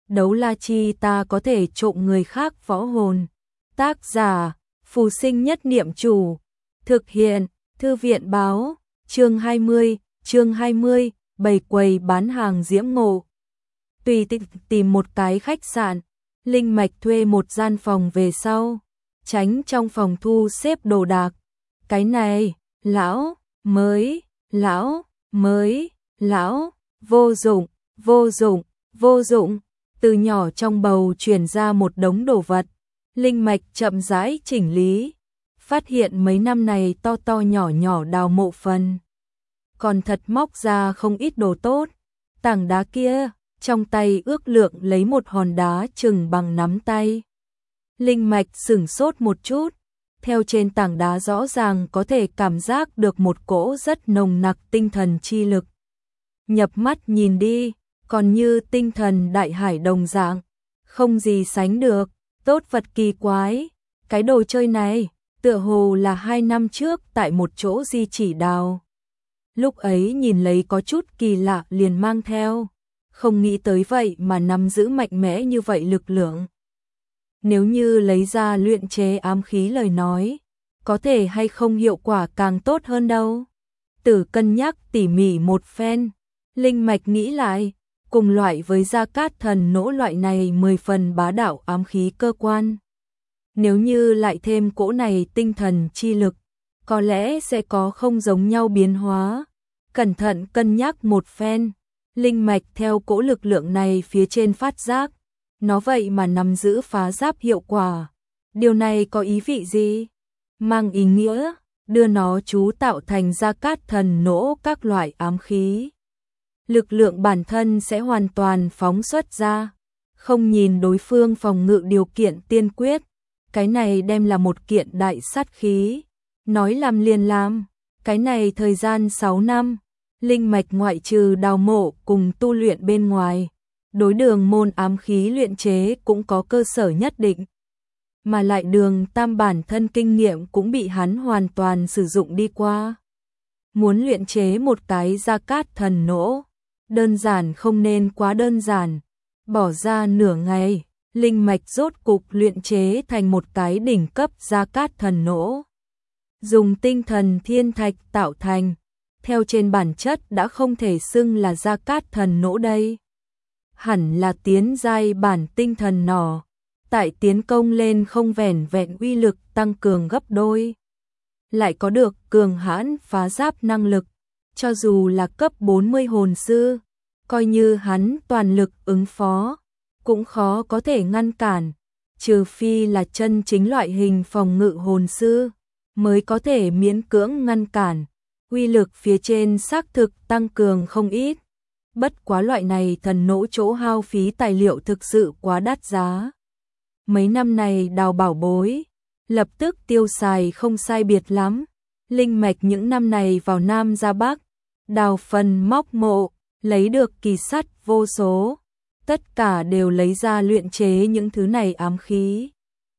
đấu la chi ta có thể trộm người khác võ hồn. Tác giả, Phù Sinh Nhất Niệm Chủ. Thực hiện, Thư viện báo, chương 20, bày quầy bán hàng diễm ngộ. Tùy tìm một cái khách sạn, Linh Mạch thuê một gian phòng về sau, tránh trong phòng thu xếp đồ đạc. Cái này, lão, mới, vô dụng, từ nhỏ trong bầu truyền ra một đống đồ vật. Linh Mạch chậm rãi chỉnh lý, phát hiện mấy năm này to to nhỏ nhỏ đào mộ phần. Còn thật móc ra không ít đồ tốt. Tảng đá kia, trong tay ước lượng lấy một hòn đá chừng bằng nắm tay. Linh Mạch sửng sốt một chút, theo trên tảng đá rõ ràng có thể cảm giác được một cỗ rất nồng nặc tinh thần chi lực. Nhập mắt nhìn đi, còn như tinh thần đại hải đồng dạng, không gì sánh được, tốt vật kỳ quái. Cái đồ chơi này, tựa hồ là 2 năm trước tại một chỗ di chỉ đào. Lúc ấy nhìn lấy có chút kỳ lạ liền mang theo, không nghĩ tới vậy mà nắm giữ mạnh mẽ như vậy lực lượng. Nếu như lấy ra luyện chế ám khí lời nói, có thể hay không hiệu quả càng tốt hơn đâu. Tử cân nhắc tỉ mỉ một phen, Linh Mạch nghĩ lại, cùng loại với Gia Cát Thần Nỗ loại này 10 phần bá đạo ám khí cơ quan. Nếu như lại thêm cỗ này tinh thần chi lực, có lẽ sẽ có không giống nhau biến hóa. Cẩn thận cân nhắc một phen, Linh Mạch theo cỗ lực lượng này phía trên phát giác, nó vậy mà nắm giữ phá giáp hiệu quả. Điều này có ý vị gì? Mang ý nghĩa, đưa nó chú tạo thành Gia Cát Thần Nỗ các loại ám khí. Lực lượng bản thân sẽ hoàn toàn phóng xuất ra, không nhìn đối phương phòng ngự điều kiện tiên quyết. Cái này đem là một kiện đại sát khí. Nói làm liền làm, cái này thời gian 6 năm, Linh Mạch ngoại trừ đào mộ cùng tu luyện bên ngoài, đối đường môn ám khí luyện chế cũng có cơ sở nhất định. Mà lại đường tam bản thân kinh nghiệm cũng bị hắn hoàn toàn sử dụng đi qua. Muốn luyện chế một cái Gia Cát Thần Nỗ, đơn giản không nên quá đơn giản. Bỏ ra nửa ngày, Linh Mạch rốt cục luyện chế thành một cái đỉnh cấp Gia Cát Thần Nỗ. Dùng tinh thần thiên thạch tạo thành, theo trên bản chất đã không thể xưng là Gia Cát Thần Nỗ đây. Hẳn là tiến giai bản tinh thần nỏ, tại tiến công lên không vẻn vẹn uy lực tăng cường gấp đôi, lại có được cường hãn phá giáp năng lực, cho dù là cấp 40 hồn sư, coi như hắn toàn lực ứng phó, cũng khó có thể ngăn cản, trừ phi là chân chính loại hình phòng ngự hồn sư, mới có thể miễn cưỡng ngăn cản. Uy lực phía trên xác thực tăng cường không ít. Bất quá loại này thần nỗ chỗ hao phí tài liệu thực sự quá đắt giá. Mấy năm này đào bảo bối, lập tức tiêu xài không sai biệt lắm. Linh Mạch những năm này vào Nam ra Bắc, đào phần móc mộ, lấy được kỳ sắt vô số. Tất cả đều lấy ra luyện chế những thứ này ám khí.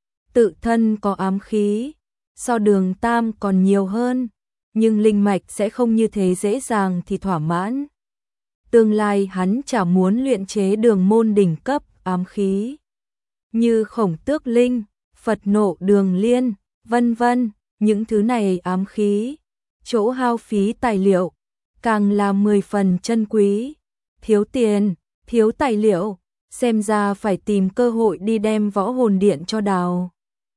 Tự thân có ám khí, so đường tam còn nhiều hơn, nhưng Linh Mạch sẽ không như thế dễ dàng thì thỏa mãn. Tương lai hắn chả muốn luyện chế đường môn đỉnh cấp ám khí, như Khổng Tước Linh, Phật Nộ Đường Liên, vân vân, những thứ này ám khí, chỗ hao phí tài liệu, càng là 10 phần chân quý. Thiếu tiền, thiếu tài liệu, xem ra phải tìm cơ hội đi đem võ hồn điện cho đào.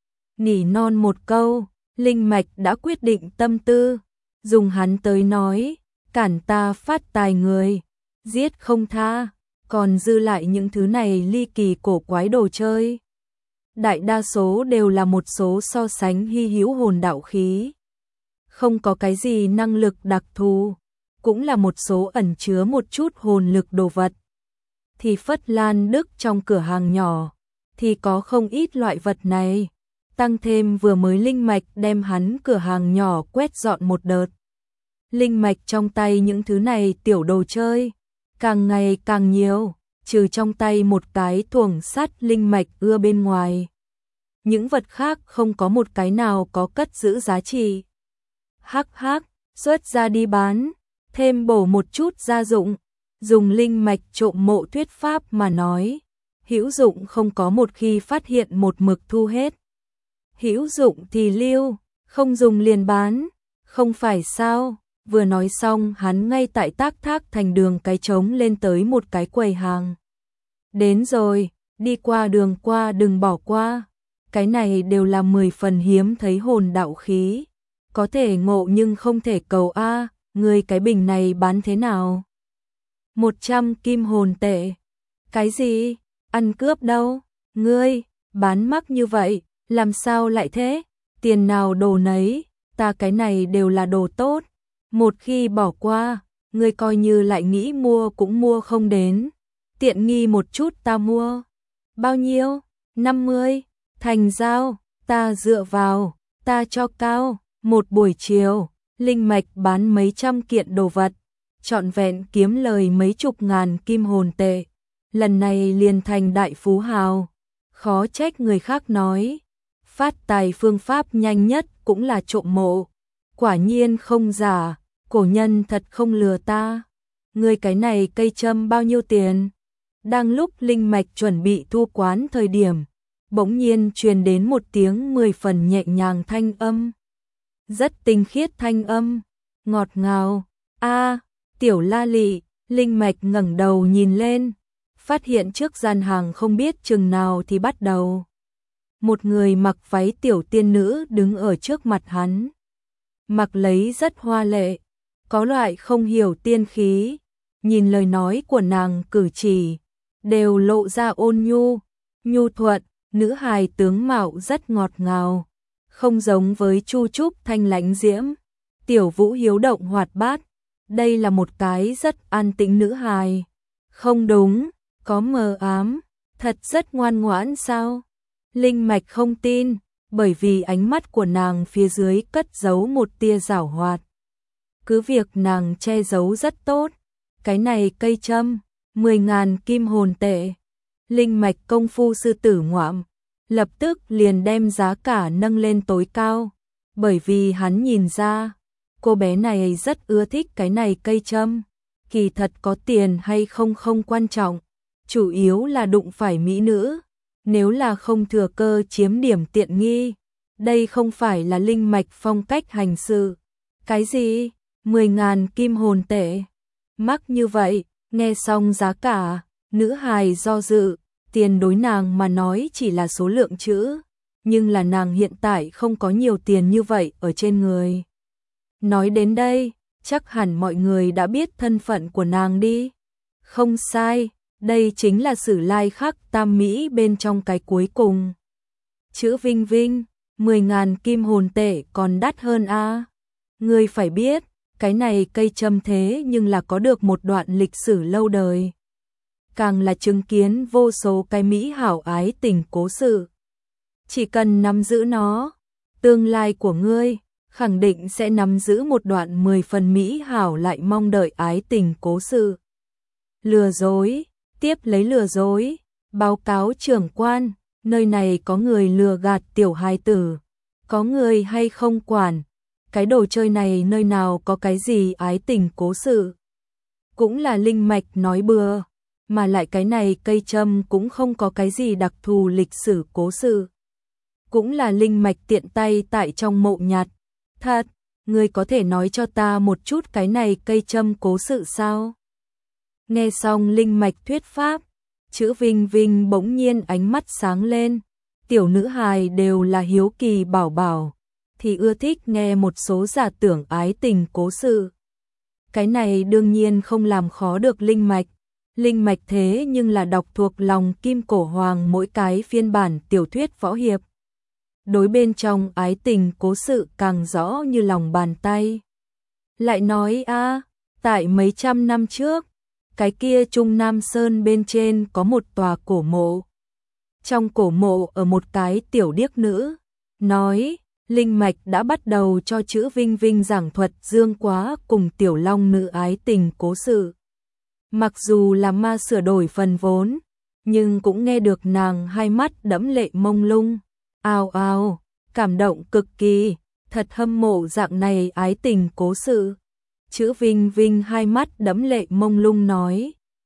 Nỉ non một câu, Linh Mạch đã quyết định tâm tư, dùng hắn tới nói, cản ta phát tài người, giết không tha, còn dư lại những thứ này ly kỳ cổ quái đồ chơi. Đại đa số đều là một số so sánh hy hữu hồn đạo khí, không có cái gì năng lực đặc thù, cũng là một số ẩn chứa một chút hồn lực đồ vật. Thì Phất Lan Đức trong cửa hàng nhỏ, thì có không ít loại vật này. Tăng thêm vừa mới Linh Mạch đem hắn cửa hàng nhỏ quét dọn một đợt. Linh Mạch trong tay những thứ này tiểu đồ chơi, càng ngày càng nhiều, trừ trong tay một cái thuồng sắt Linh Mạch ưa bên ngoài. Những vật khác không có một cái nào có cất giữ giá trị. Hắc hắc, xuất ra đi bán, thêm bổ một chút gia dụng. Dùng Linh Mạch trộm mộ thuyết pháp mà nói, hữu dụng không có một khi phát hiện một mực thu hết. Hữu dụng thì lưu, không dùng liền bán, không phải sao? Vừa nói xong hắn ngay tại Tác Thác Thành đường cái trống lên tới một cái quầy hàng. Đến rồi, đi qua đường qua đừng bỏ qua. Cái này đều là 10 phần hiếm thấy hồn đạo khí. Có thể ngộ nhưng không thể cầu a, người cái bình này bán thế nào? 100 kim hồn tệ. Cái gì? Ăn cướp đâu? Ngươi, bán mắc như vậy, làm sao lại thế? Tiền nào đồ nấy, ta cái này đều là đồ tốt. Một khi bỏ qua, ngươi coi như lại nghĩ mua cũng mua không đến. Tiện nghi một chút ta mua. Bao nhiêu? 50. Thành giao, ta dựa vào, ta cho cao. Một buổi chiều, Linh Mạch bán mấy trăm kiện đồ vật, trọn vẹn kiếm lời mấy chục ngàn kim hồn tệ. Lần này liền thành đại phú hào. Khó trách người khác nói, phát tài phương pháp nhanh nhất cũng là trộm mộ. Quả nhiên không giả, cổ nhân thật không lừa ta. Người cái này cây châm bao nhiêu tiền? Đang lúc Linh Mạch chuẩn bị thu quán thời điểm, bỗng nhiên truyền đến một tiếng 10 phần nhẹ nhàng thanh âm. Rất tinh khiết thanh âm, ngọt ngào. A, Tiểu La Lị. Linh Mạch ngẩng đầu nhìn lên, phát hiện trước gian hàng không biết chừng nào thì bắt đầu. Một người mặc váy tiểu tiên nữ đứng ở trước mặt hắn. Mặc lấy rất hoa lệ, có loại không hiểu tiên khí, nhìn lời nói của nàng cử chỉ, đều lộ ra ôn nhu, nhu thuận, nữ hài tướng mạo rất ngọt ngào, không giống với Chu Trúc thanh lãnh diễm, Tiểu Vũ hiếu động hoạt bát, đây là một cái rất an tĩnh nữ hài. Không đúng, có mờ ám, thật rất ngoan ngoãn sao? Linh Mạch không tin, bởi vì ánh mắt của nàng phía dưới cất giấu một tia giảo hoạt. Cứ việc nàng che giấu rất tốt, cái này cây châm, 10.000 kim hồn tệ. Linh Mạch công phu sư tử ngoạm, lập tức liền đem giá cả nâng lên tối cao, bởi vì hắn nhìn ra, cô bé này rất ưa thích cái này cây châm. Kỳ thật có tiền hay không không quan trọng, chủ yếu là đụng phải mỹ nữ. Nếu là không thừa cơ chiếm điểm tiện nghi, đây không phải là Linh Mạch phong cách hành sự. Cái gì? 10.000 kim hồn tệ? Mắc như vậy, nghe xong giá cả, nữ hài do dự, tiền đối nàng mà nói chỉ là số lượng chữ, nhưng là nàng hiện tại không có nhiều tiền như vậy ở trên người. Nói đến đây, chắc hẳn mọi người đã biết thân phận của nàng đi. Không sai, đây chính là Sử Lai Khắc Tam Mỹ bên trong cái cuối cùng. Chữ Vinh Vinh, 10.000 kim hồn tệ còn đắt hơn a. Ngươi phải biết, cái này cây châm thế nhưng là có được một đoạn lịch sử lâu đời. Càng là chứng kiến vô số cái mỹ hảo ái tình cố sự. Chỉ cần nắm giữ nó, tương lai của ngươi khẳng định sẽ nắm giữ một đoạn 10 phần mỹ hảo lại mong đợi ái tình cố sự. Lừa dối, tiếp lấy lừa dối, báo cáo trưởng quan, nơi này có người lừa gạt tiểu hài tử, có người hay không quản, cái đồ chơi này nơi nào có cái gì ái tình cố sự. Cũng là Linh Mạch nói bừa, mà lại cái này cây châm cũng không có cái gì đặc thù lịch sử cố sự. Cũng là Linh Mạch tiện tay tại trong mộ nhặt. Thật, ngươi có thể nói cho ta một chút cái này cây châm cố sự sao? Nghe xong Linh Mạch thuyết pháp, chữ Vinh Vinh bỗng nhiên ánh mắt sáng lên. Tiểu nữ hài đều là hiếu kỳ bảo bảo, thì ưa thích nghe một số giả tưởng ái tình cố sự. Cái này đương nhiên không làm khó được Linh Mạch. Linh Mạch thế nhưng là đọc thuộc lòng Kim Cổ Hoàng mỗi cái phiên bản tiểu thuyết võ hiệp. Đối bên trong ái tình cố sự càng rõ như lòng bàn tay. Lại nói tại mấy trăm năm trước, cái kia Trung Nam Sơn bên trên có một tòa cổ mộ. Trong cổ mộ ở một cái tiểu điếc nữ, nói, Linh Mạch đã bắt đầu cho chữ Vinh Vinh giảng thuật Dương Quá cùng tiểu long nữ ái tình cố sự. Mặc dù là ma sửa đổi phần vốn, nhưng cũng nghe được nàng hai mắt đẫm lệ mông lung. Ào ào, cảm động cực kỳ, thật hâm mộ dạng này ái tình cố sự. Chữ Vinh Vinh hai mắt đẫm lệ mông lung nói,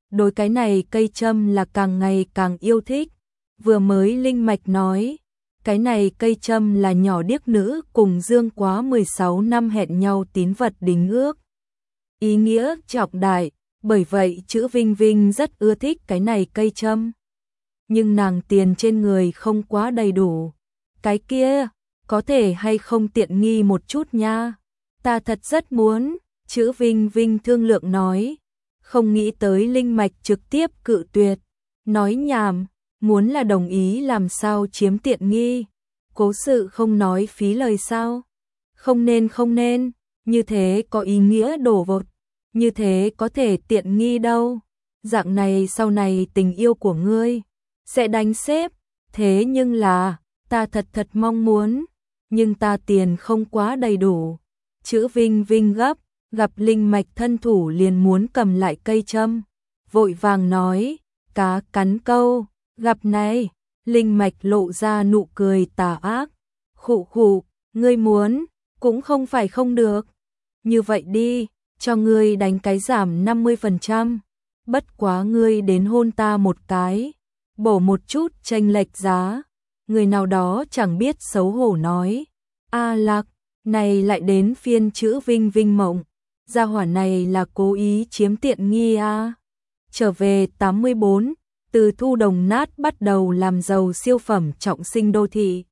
đối cái này cây châm là càng ngày càng yêu thích. Vừa mới Linh Mạch nói, cái này cây châm là nhỏ điếc nữ cùng Dương Quá 16 năm hẹn nhau tín vật đính ước. Ý nghĩa trọng đại, bởi vậy chữ Vinh Vinh rất ưa thích cái này cây châm. Nhưng nàng tiền trên người không quá đầy đủ. Cái kia, có thể hay không tiện nghi một chút nha. Ta thật rất muốn, chữ Vinh Vinh thương lượng nói. Không nghĩ tới Linh Mạch trực tiếp cự tuyệt. Nói nhảm, muốn là đồng ý làm sao chiếm tiện nghi. Cố sự không nói phí lời sao. Không nên, như thế có ý nghĩa đổ vột. Như thế có thể tiện nghi đâu. Dạng này sau này tình yêu của ngươi sẽ đánh xếp. Thế nhưng là, ta thật mong muốn. Nhưng ta tiền không quá đầy đủ. Chữ Vinh Vinh gấp, gặp Linh Mạch thân thủ liền muốn cầm lại cây châm. Vội vàng nói, cá cắn câu, gặp này. Linh Mạch lộ ra nụ cười tà ác. Khụ, ngươi muốn, cũng không phải không được. Như vậy đi, cho ngươi đánh cái giảm 50%. Bất quá ngươi đến hôn ta một cái, bổ một chút chênh lệch giá. Người nào đó chẳng biết xấu hổ nói. A Lạc, này lại đến phiên chữ Vinh Vinh mộng. Gia hỏa này là cố ý chiếm tiện nghi à. Trở về 84, từ thu đồng nát bắt đầu làm giàu siêu phẩm trọng sinh đô thị.